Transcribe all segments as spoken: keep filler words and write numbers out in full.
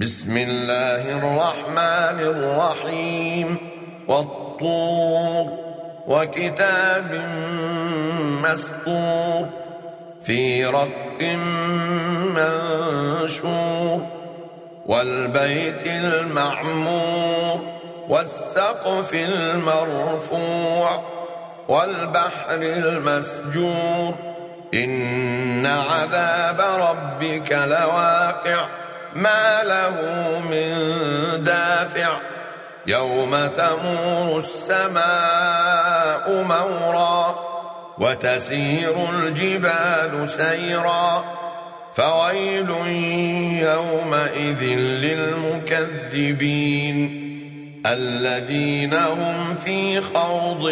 بسم الله الرحمن الرحيم والطور وكتاب مسطور في رق منشور والبيت المعمور والسقف المرفوع والبحر المسجور إن عذاب ربك لواقع ما له من دافع يوم تمور السماء مورا وتسير الجبال سيرا فويل يومئذ للمكذبين الذين هم في خوض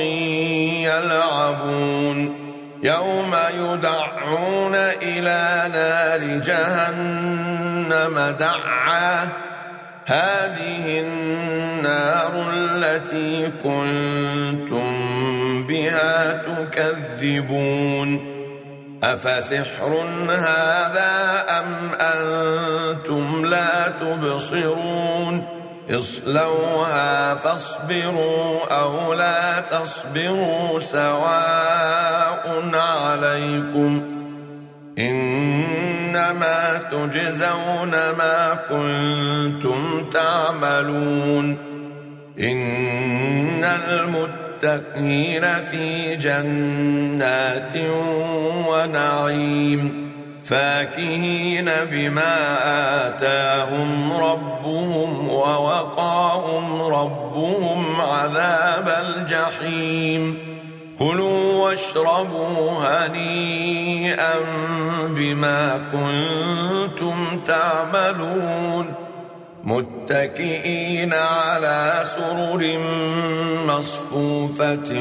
يلعبون يوم يدعون إلى نار جهنم دعا هذه النار التي كنتم بها تكذبون أفسحر هذا أم أنتم لا تبصرون اصلوها فاصبروا أو لا تصبروا سواء عليكم إنما تجزون ما كنتم تعملون إن المتقين في جنات ونعيم فاكهين بما آتاهم ربهم ووقاهم ربهم عذاب الجحيم كلوا واشربوا هنيئا بما كنتم تعملون متكئين على سرر مصفوفة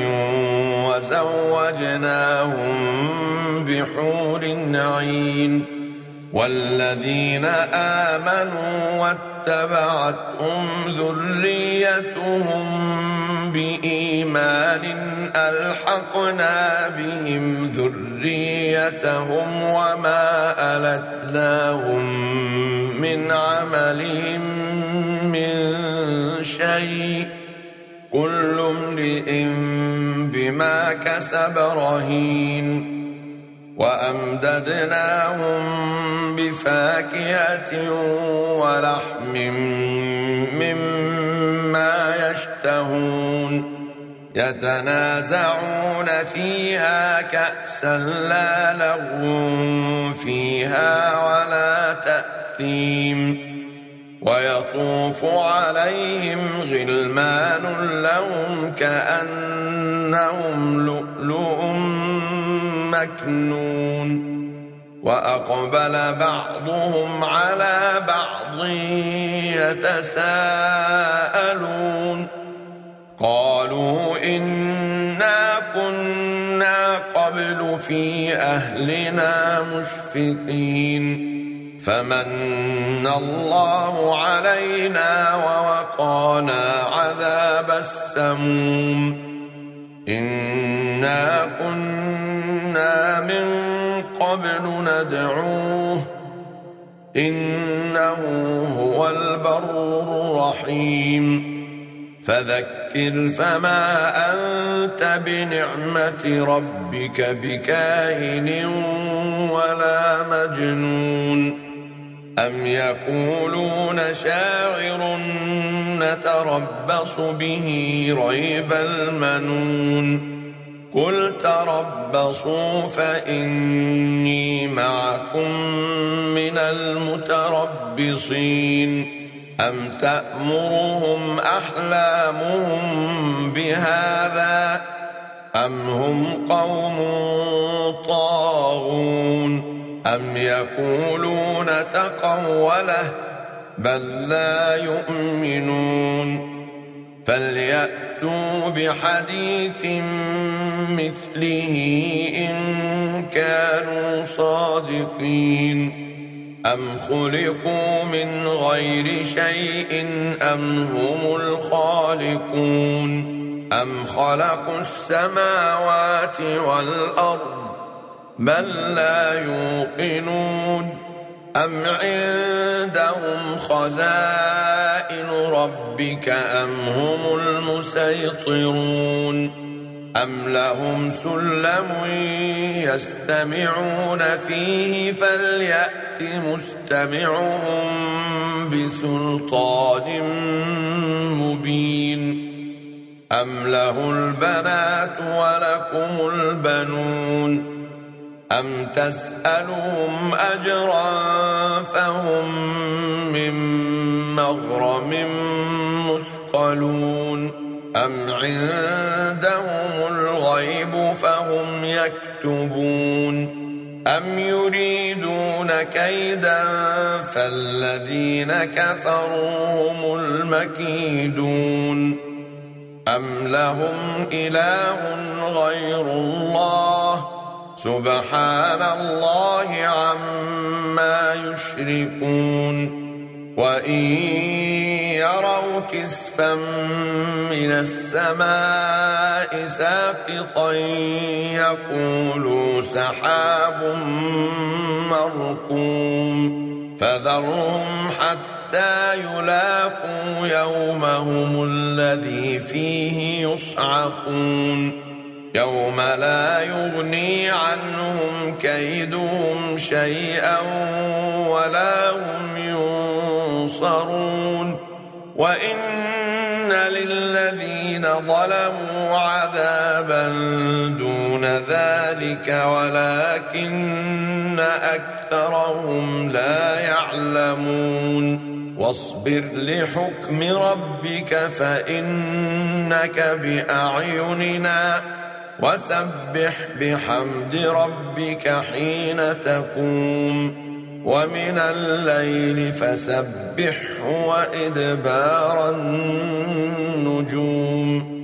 وزوجناهم بحور عين والذين آمنوا واتبعتهم ذريتهم بإيمان ألحقنا بهم ذريتهم وما ألتناهم من عملهم من شيء كل امرئ بما كسب رهين وأمددناهم بفاكهة ولحم مما يشتهون يتنازعون فيها كأسا لا لغو فيها ولا تأثيم ويطوف عليهم غلمان لهم كأنهم لؤلؤ مكنون وأقبل بعضهم على بعض يتساءلون قالوا إنا كنا قبل في أهلنا مشفقين فمن الله علينا ووقانا عذاب السموم إنا كنا من قبل ندعوه إنه هو البر الرحيم فذكر فما أنت بنعمة ربك بكاهن ولا مجنون أم يقولون شاعر نتربص به ريب المنون قل تربصوا فإني معكم من المتربصين أم تأمرهم أحلامهم بهذا أم هم قوم طاغون أم يقولون تقوله بل لا يؤمنون فليأتوا بحديث مثله إن كانوا صادقين أم خلقوا من غير شيء أم هم الخالقون أم خلقوا السماوات والأرض بل لا يوقنون أم عندهم خزائن ربك أم هم المسيطرون أم لهم سلم يستمعون فيه فليأت مستمعهم بسلطان مبين أم له البنات ولكم البنون أم تسألهم أجرا فهم من مغرم مثقلون أم عندهم الغيب فهم يكتبون أم يريدون كيدا فالذين كفروا هم المكيدون أم لهم إله غير الله سبحان الله عما يشركون وإن يروا كسفا من السماء ساقطا يقولوا سحاب مركوم فذرهم حتى يلاقوا يومهم الذي فيه يصعقون يوم لا يغني عنهم كيدهم شيئا ولا هم ينصرون وإن للذين ظلموا عذابا دون ذلك ولكن أكثرهم لا يعلمون واصبر لحكم ربك فإنك بأعيننا وسبح بحمد ربك حين تقوم ومن الليل فسبحه وإدبار النجوم